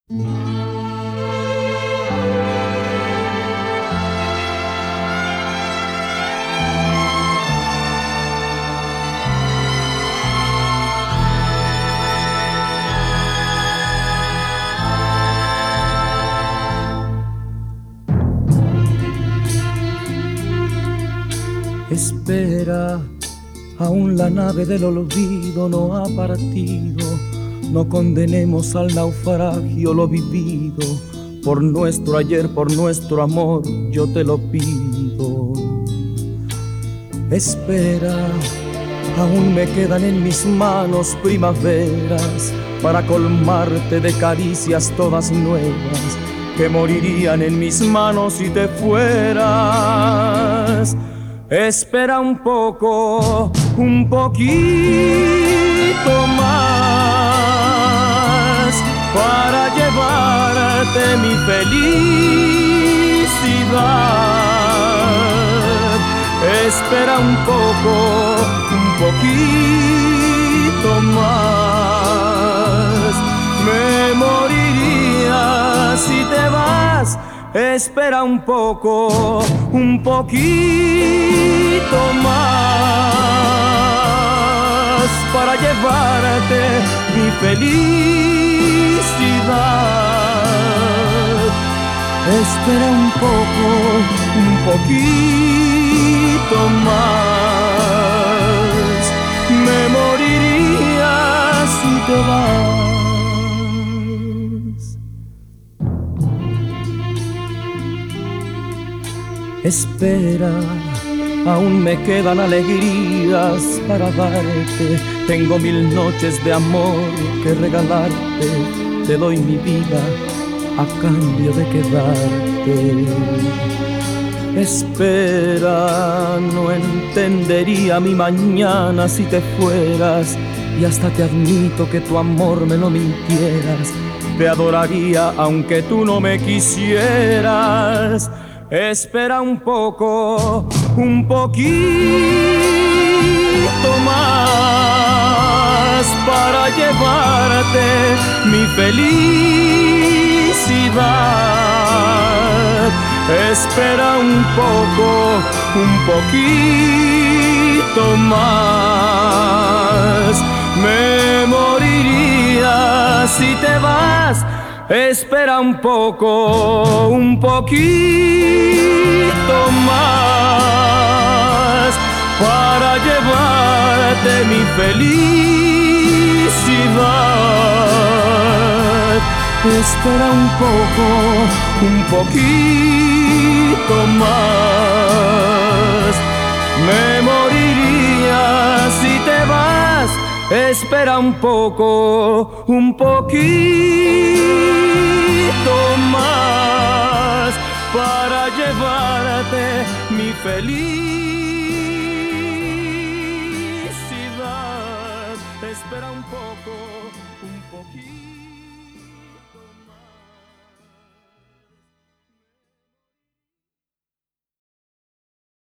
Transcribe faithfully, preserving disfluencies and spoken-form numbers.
Espera, aún la nave del olvido no ha partido. No condenemos al naufragio lo vivido. Por nuestro ayer, por nuestro amor, yo te lo pido. Espera, aún me quedan en mis manos primaveras para colmarte de caricias todas nuevas que morirían en mis manos si te fueras. Espera un poco, un poquito más para llevarte mi felicidad. Espera un poco, un poquito más. Me moriría si te vas. Espera un poco, un poquito más para llevarte mi felicidad. Espera un poco, un poquito más. Me moriría si te vas. Espera, aún me quedan alegrías para darte. Tengo mil noches de amor que regalarte. Te doy mi vida a cambio de quedarte. Espera, no entendería mi mañana si te fueras. Y hasta te admito que tu amor me lo mintieras. Te adoraría aunque tú no me quisieras. Espera un poco, un poquito más para llevarte mi felicidad. Espera un poco, un poquito más. Me moriría si te vas. Espera un poco, un poquito más para llevarte mi felicidad. Espera un poco, un poquito más. Me moriría si te vas. Espera un poco, un poquito más para llevarte mi felicidad. Espera un poco, un poquito.